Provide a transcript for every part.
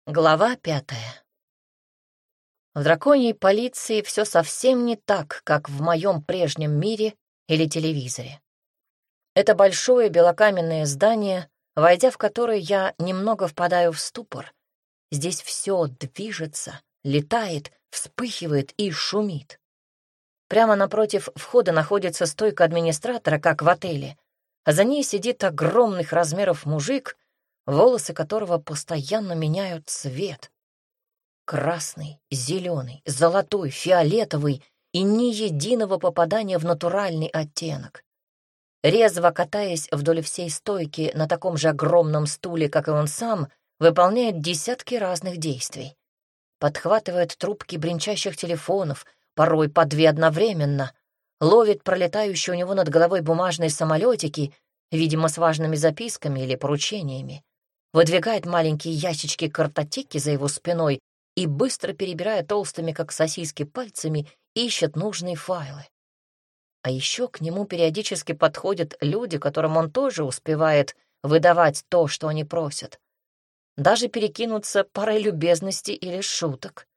Глава 5. В драконьей полиции все совсем не так, как в моем прежнем мире или телевизоре. Это большое белокаменное здание, войдя в которое я немного впадаю в ступор. Здесь все движется, летает, вспыхивает и шумит. Прямо напротив входа находится стойка администратора, как в отеле, а за ней сидит огромных размеров мужик, волосы которого постоянно меняют цвет. Красный, зеленый, золотой, фиолетовый и ни единого попадания в натуральный оттенок. Резво катаясь вдоль всей стойки на таком же огромном стуле, как и он сам, выполняет десятки разных действий. Подхватывает трубки бренчащих телефонов, порой по две одновременно, ловит пролетающие у него над головой бумажные самолетики, видимо, с важными записками или поручениями, выдвигает маленькие ящички-картотеки за его спиной и, быстро перебирая толстыми, как сосиски, пальцами, ищет нужные файлы. А еще к нему периодически подходят люди, которым он тоже успевает выдавать то, что они просят. Даже перекинуться парой любезностей или шуток.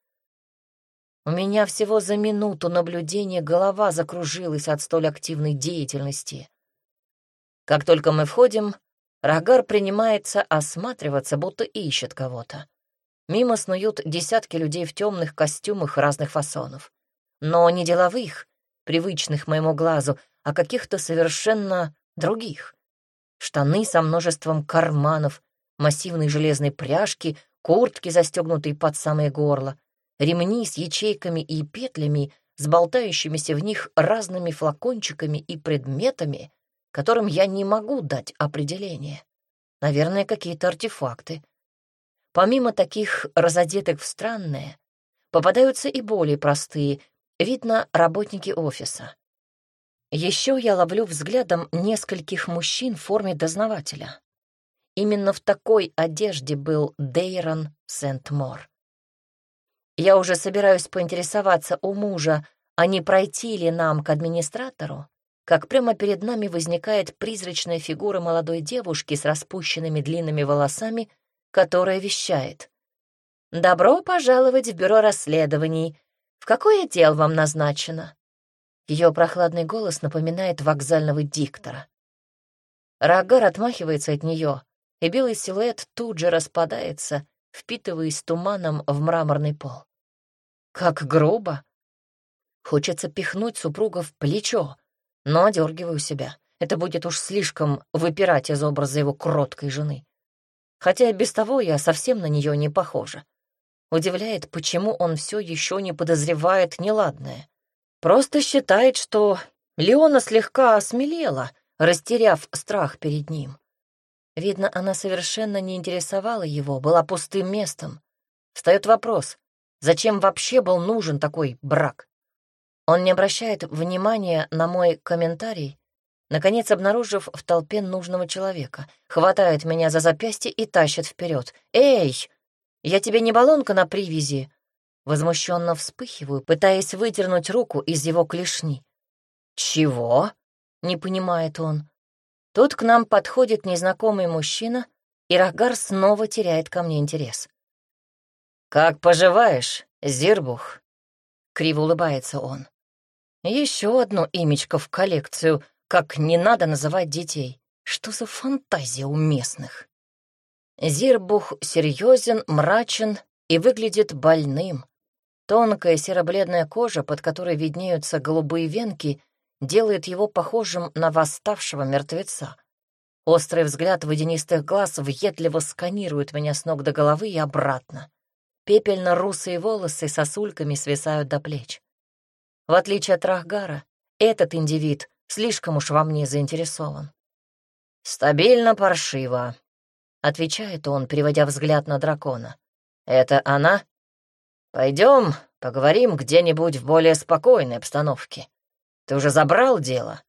У меня всего за минуту наблюдения голова закружилась от столь активной деятельности. Как только мы входим, Рагар принимается осматриваться, будто ищет кого-то. Мимо снуют десятки людей в темных костюмах разных фасонов. Но не деловых, привычных моему глазу, а каких-то совершенно других. Штаны со множеством карманов, массивные железные пряжки, куртки, застегнутые под самое горло, ремни с ячейками и петлями, с болтающимися в них разными флакончиками и предметами, которым я не могу дать определение. Наверное, какие-то артефакты. Помимо таких разодетых в странное, попадаются и более простые, видно, работники офиса. Еще я ловлю взглядом нескольких мужчин в форме дознавателя. Именно в такой одежде был Дейрон Сент-Мор. Я уже собираюсь поинтересоваться у мужа, а не пройти ли нам к администратору, как прямо перед нами возникает призрачная фигура молодой девушки с распущенными длинными волосами, которая вещает: «Добро пожаловать в бюро расследований. В какое дело вам назначено?» Ее прохладный голос напоминает вокзального диктора. Рагар отмахивается от нее, и белый силуэт тут же распадается, впитываясь туманом в мраморный пол. Как грубо! Хочется пихнуть супруга в плечо, но одергиваю себя. Это будет уж слишком выпирать из образа его кроткой жены. Хотя и без того я совсем на нее не похожа. Удивляет, почему он все еще не подозревает неладное. Просто считает, что Леона слегка осмелела, растеряв страх перед ним. Видно, она совершенно не интересовала его, была пустым местом. Встает вопрос, зачем вообще был нужен такой брак? Он не обращает внимания на мой комментарий, наконец обнаружив в толпе нужного человека, хватает меня за запястье и тащит вперед. «Эй, я тебе не баллонка на привязи!» Возмущенно вспыхиваю, пытаясь выдернуть руку из его клешни. «Чего?» — не понимает он. Тут к нам подходит незнакомый мужчина, и Рагар снова теряет ко мне интерес. «Как поживаешь, Зирбух?» — криво улыбается он. Еще одно имечко в коллекцию, как не надо называть детей. Что за фантазия у местных? Зирбух серьезен, мрачен и выглядит больным. Тонкая серо-бледная кожа, под которой виднеются голубые венки, делает его похожим на восставшего мертвеца. Острый взгляд водянистых глаз въедливо сканирует меня с ног до головы и обратно. Пепельно-русые волосы сосульками свисают до плеч. В отличие от Рахгара, этот индивид слишком уж во мне заинтересован. «Стабильно паршиво», — отвечает он, переводя взгляд на дракона. «Это она? Пойдем, поговорим где-нибудь в более спокойной обстановке. Ты уже забрал дело?»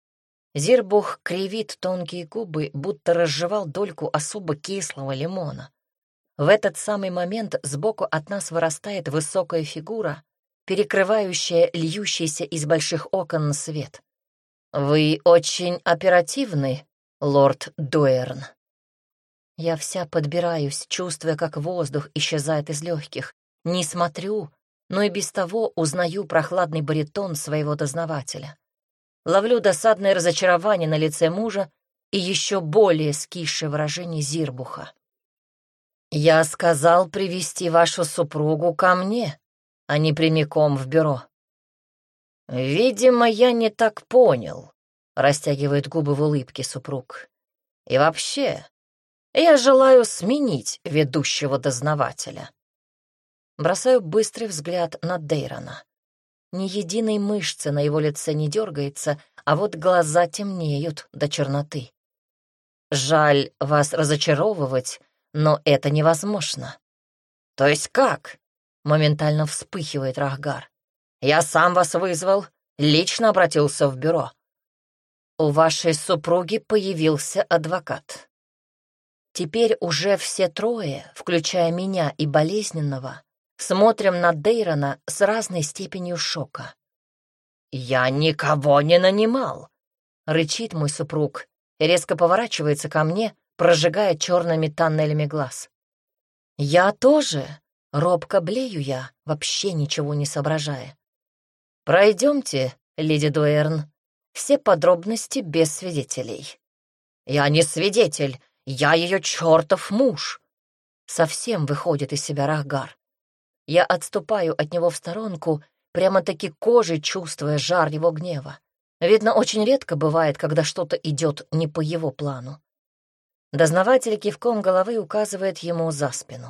Зирбух кривит тонкие губы, будто разжевал дольку особо кислого лимона. В этот самый момент сбоку от нас вырастает высокая фигура, перекрывающая льющийся из больших окон свет. «Вы очень оперативны, лорд Дуэрн». Я вся подбираюсь, чувствуя, как воздух исчезает из легких. Не смотрю, но и без того узнаю прохладный баритон своего дознавателя. Ловлю досадное разочарование на лице мужа и еще более скисшее выражение Зирбуха. «Я сказал привести вашу супругу ко мне, а не прямиком в бюро». «Видимо, я не так понял», — растягивает губы в улыбке супруг. «И вообще, я желаю сменить ведущего дознавателя». Бросаю быстрый взгляд на Дейрона. Ни единой мышцы на его лице не дергается, а вот глаза темнеют до черноты. «Жаль вас разочаровывать, но это невозможно». «То есть как?» — моментально вспыхивает Рахгар. «Я сам вас вызвал, лично обратился в бюро. У вашей супруги появился адвокат». Теперь уже все трое, включая меня и болезненного, смотрим на Дейрона с разной степенью шока. «Я никого не нанимал», — рычит мой супруг и резко поворачивается ко мне, прожигая черными тоннелями глаз. «Я тоже», — робко блею я, вообще ничего не соображая. «Пройдемте, леди Дуэрн, все подробности без свидетелей». «Я не свидетель, я ее чертов муж», — совсем выходит из себя Рахгар. Я отступаю от него в сторонку, прямо-таки кожей чувствуя жар его гнева. Видно, очень редко бывает, когда что-то идет не по его плану. Дознаватель кивком головы указывает ему за спину.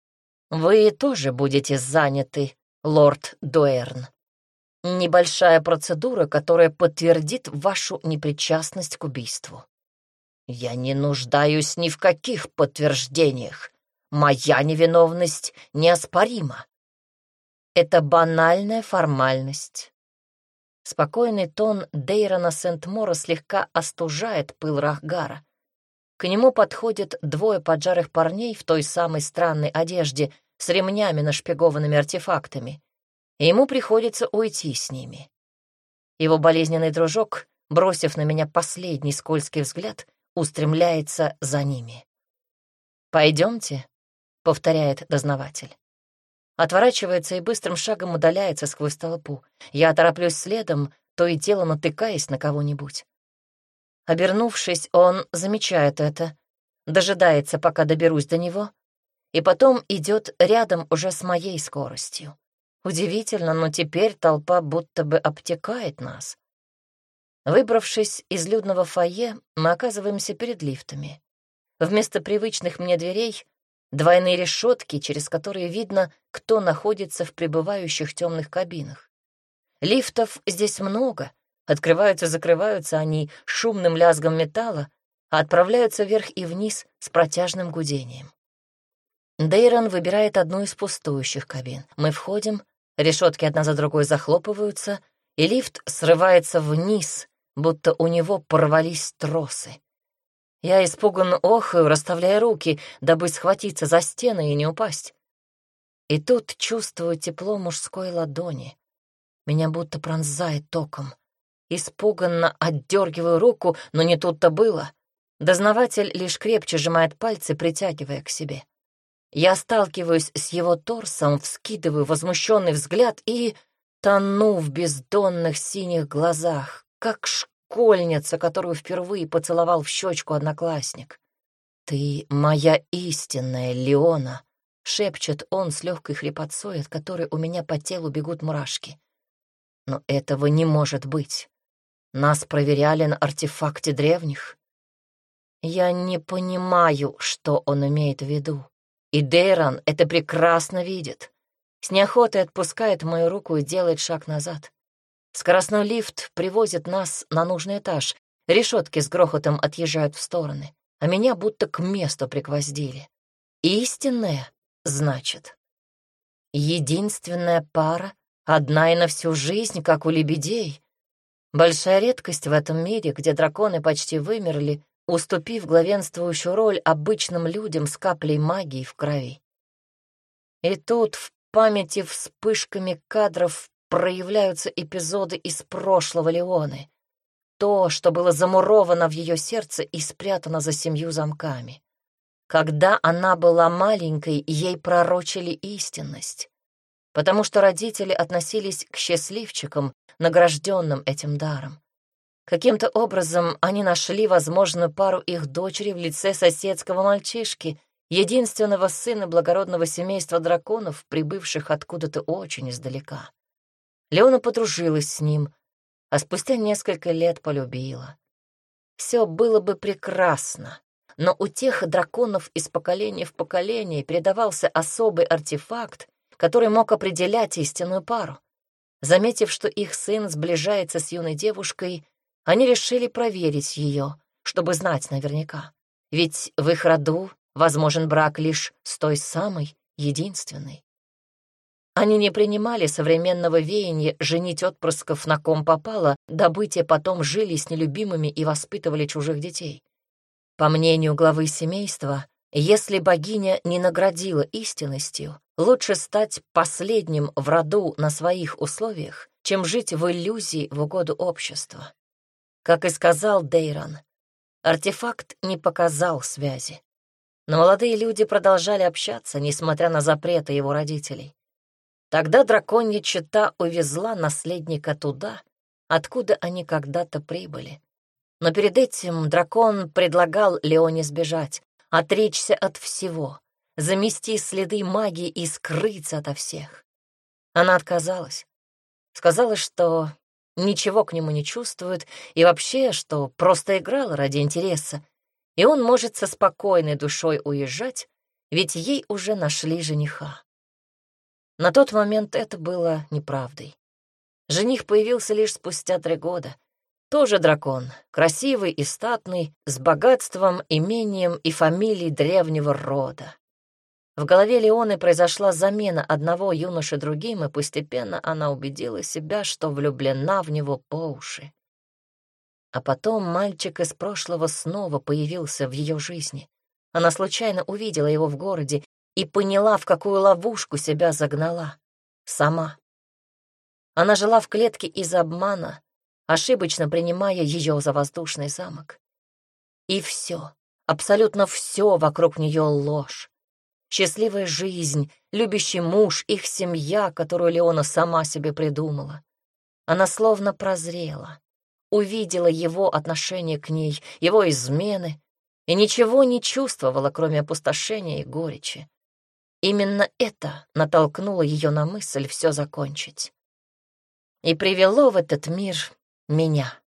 «Вы тоже будете заняты, лорд Дуэрн. Небольшая процедура, которая подтвердит вашу непричастность к убийству». «Я не нуждаюсь ни в каких подтверждениях. Моя невиновность неоспорима». «Это банальная формальность». Спокойный тон Дейрона Сент-Мора слегка остужает пыл Рахгара. К нему подходят двое поджарых парней в той самой странной одежде с ремнями, нашпигованными артефактами, и ему приходится уйти с ними. Его болезненный дружок, бросив на меня последний скользкий взгляд, устремляется за ними. «Пойдемте», — повторяет дознаватель. Отворачивается и быстрым шагом удаляется сквозь толпу. Я тороплюсь следом, то и дело натыкаясь на кого-нибудь. Обернувшись, он замечает это, дожидается, пока доберусь до него, и потом идет рядом уже с моей скоростью. Удивительно, но теперь толпа будто бы обтекает нас. Выбравшись из людного фойе, мы оказываемся перед лифтами. Вместо привычных мне дверей — двойные решетки, через которые видно, кто находится в пребывающих темных кабинах. Лифтов здесь много, открываются-закрываются они шумным лязгом металла, а отправляются вверх и вниз с протяжным гудением. Дейрон выбирает одну из пустующих кабин. Мы входим, решетки одна за другой захлопываются, и лифт срывается вниз, будто у него порвались тросы. Я испуганно охаю, расставляя руки, дабы схватиться за стены и не упасть. И тут чувствую тепло мужской ладони. Меня будто пронзает током. Испуганно отдергиваю руку, но не тут-то было. Дознаватель лишь крепче сжимает пальцы, притягивая к себе. Я сталкиваюсь с его торсом, вскидываю возмущенный взгляд и тону в бездонных синих глазах, как школьница, которую впервые поцеловал в щечку одноклассник. «Ты моя истинная, Леона», — шепчет он с легкой хрипотцой, от которой у меня по телу бегут мурашки. «Но этого не может быть. Нас проверяли на артефакте древних». Я не понимаю, что он имеет в виду. И Дейрон это прекрасно видит. С неохотой отпускает мою руку и делает шаг назад. Скоростной лифт привозит нас на нужный этаж. Решетки с грохотом отъезжают в стороны, а меня будто к месту пригвоздили. Истинная, значит. Единственная пара, одна и на всю жизнь, как у лебедей. Большая редкость в этом мире, где драконы почти вымерли, уступив главенствующую роль обычным людям с каплей магии в крови. И тут в памяти вспышками кадров проявляются эпизоды из прошлого Леоны. То, что было замуровано в ее сердце и спрятано за 7 замками. Когда она была маленькой, ей пророчили истинность, потому что родители относились к счастливчикам, награжденным этим даром. Каким-то образом они нашли возможную пару их дочери в лице соседского мальчишки, единственного сына благородного семейства драконов, прибывших откуда-то очень издалека. Леона подружилась с ним, а спустя несколько лет полюбила. Все было бы прекрасно, но у тех драконов из поколения в поколение передавался особый артефакт, который мог определять истинную пару. Заметив, что их сын сближается с юной девушкой, они решили проверить ее, чтобы знать наверняка. Ведь в их роду возможен брак лишь с той самой, единственной. Они не принимали современного веяния женить отпрысков на ком попало, дабы те потом жили с нелюбимыми и воспитывали чужих детей. По мнению главы семейства, если богиня не наградила истинностью, лучше стать последним в роду на своих условиях, чем жить в иллюзии в угоду общества. Как и сказал Дейран, артефакт не показал связи. Но молодые люди продолжали общаться, несмотря на запреты его родителей. Тогда драконья чета увезла наследника туда, откуда они когда-то прибыли. Но перед этим дракон предлагал Леоне сбежать, отречься от всего, замести следы магии и скрыться ото всех. Она отказалась. Сказала, что ничего к нему не чувствует и вообще, что просто играла ради интереса, и он может со спокойной душой уезжать, ведь ей уже нашли жениха. На тот момент это было неправдой. Жених появился лишь спустя 3 года. Тоже дракон, красивый и статный, с богатством, имением и фамилией древнего рода. В голове Леоны произошла замена одного юноши другим, и постепенно она убедила себя, что влюблена в него по уши. А потом мальчик из прошлого снова появился в ее жизни. Она случайно увидела его в городе и поняла, в какую ловушку себя загнала. Сама. Она жила в клетке из обмана, ошибочно принимая ее за воздушный замок. И все, абсолютно все вокруг нее ложь. Счастливая жизнь, любящий муж, их семья, которую Леона сама себе придумала. Она словно прозрела, увидела его отношение к ней, его измены, и ничего не чувствовала, кроме опустошения и горечи. Именно это натолкнуло ее на мысль все закончить. И привело в этот мир меня.